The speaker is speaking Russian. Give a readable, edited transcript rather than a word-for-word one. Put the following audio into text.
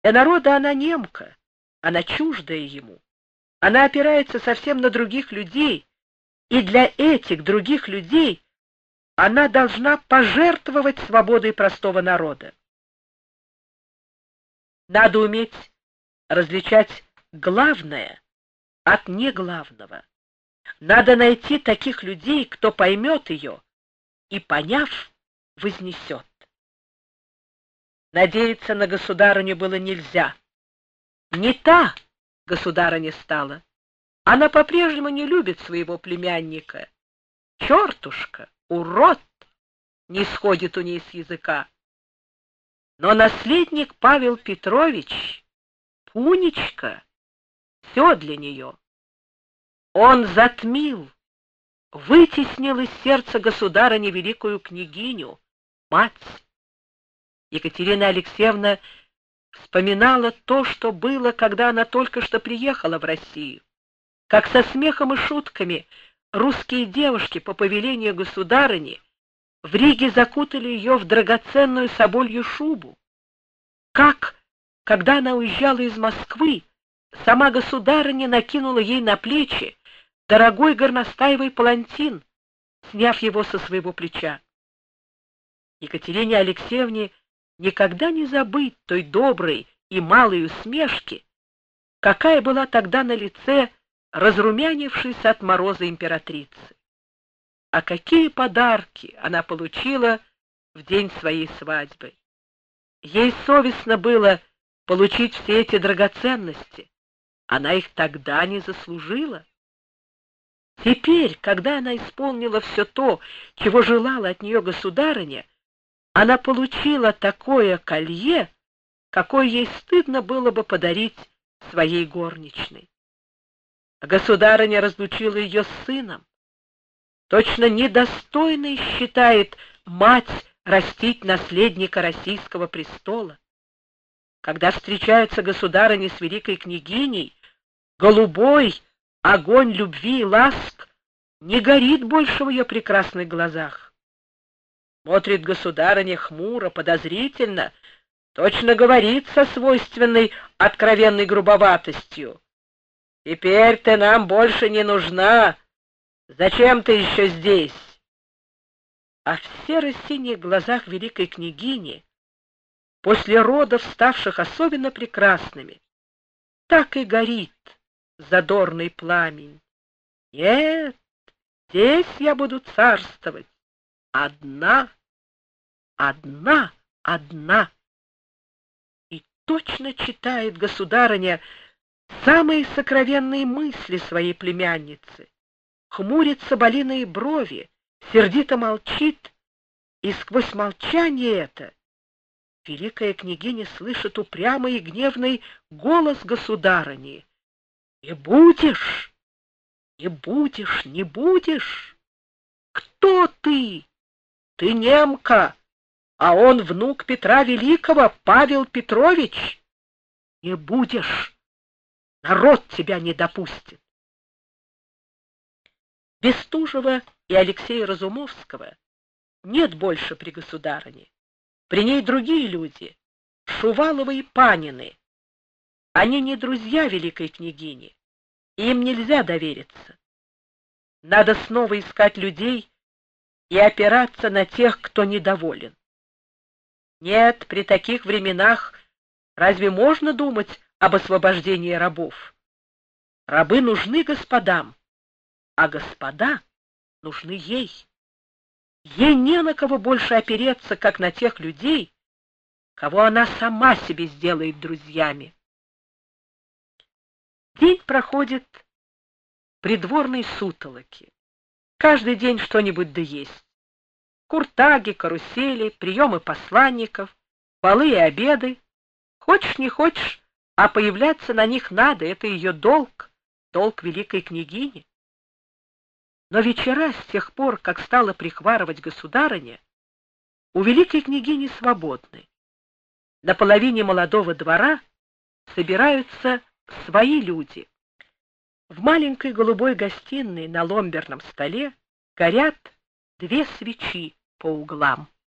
Для народа она немка, она чуждая ему. Она опирается совсем на других людей, и для этих других людей она должна пожертвовать свободой простого народа. Надо уметь различать главное от неглавного. Надо найти таких людей, кто поймет ее и, поняв, вознесет. Надеяться на государыню было нельзя. Не та государыня стала. Она по-прежнему не любит своего племянника. Чертушка, урод, не сходит у ней с языка. Но наследник Павел Петрович, Пунечка, все для нее. Он затмил, вытеснил из сердца государыни великую княгиню, мать. Екатерина Алексеевна вспоминала то, что было, когда она только что приехала в Россию, как со смехом и шутками русские девушки по повелению государыни в Риге закутали ее в драгоценную соболью шубу, как, когда она уезжала из Москвы, сама государыня накинула ей на плечи дорогой горностаевый палантин, сняв его со своего плеча. Екатерине Алексеевне никогда не забыть той доброй и малой усмешки, какая была тогда на лице разрумянившейся от мороза императрицы. А какие подарки она получила в день своей свадьбы! Ей совестно было получить все эти драгоценности. Она их тогда не заслужила. Теперь, когда она исполнила все то, чего желала от нее государыня, она получила такое колье, какое ей стыдно было бы подарить своей горничной. Государыня разлучила ее с сыном. Точно недостойной считает мать растить наследника российского престола. Когда встречаются государыни с великой княгиней, голубой огонь любви и ласк не горит больше в ее прекрасных глазах. Смотрит государыня хмуро, подозрительно, точно говорит со свойственной откровенной грубоватостью: «Теперь ты нам больше не нужна. Зачем ты еще здесь?» А в серо-синих глазах великой княгини, после родов ставших особенно прекрасными, так и горит задорный пламень. Нет, здесь я буду царствовать. Одна, одна, одна. И точно читает государыня самые сокровенные мысли своей племянницы. Хмурит соболиные брови, сердито молчит, и сквозь молчание это великая княгиня слышит упрямый и гневный голос государыни: «Не будешь, не будешь, не будешь! Кто ты? Ты немка, а он внук Петра Великого, Павел Петрович. Не будешь, народ тебя не допустит». Бестужева и Алексея Разумовского нет больше при государыне. При ней другие люди, Шуваловы и Панины. Они не друзья великой княгини, и им нельзя довериться. Надо снова искать людей и опираться на тех, кто недоволен. Нет, при таких временах разве можно думать об освобождении рабов? Рабы нужны господам, а господа нужны ей. Ей не на кого больше опереться, как на тех людей, кого она сама себе сделает друзьями. День проходит в придворной сутолоке. Каждый день что-нибудь да есть. Куртаги, карусели, приемы посланников, балы и обеды. Хочешь не хочешь, а появляться на них надо, это ее долг, долг великой княгини. Но вечера, с тех пор, как стала прихварывать государыня, у великой княгини свободны. На половине молодого двора собираются свои люди. В маленькой голубой гостиной на ломберном столе горят 2 свечи по углам.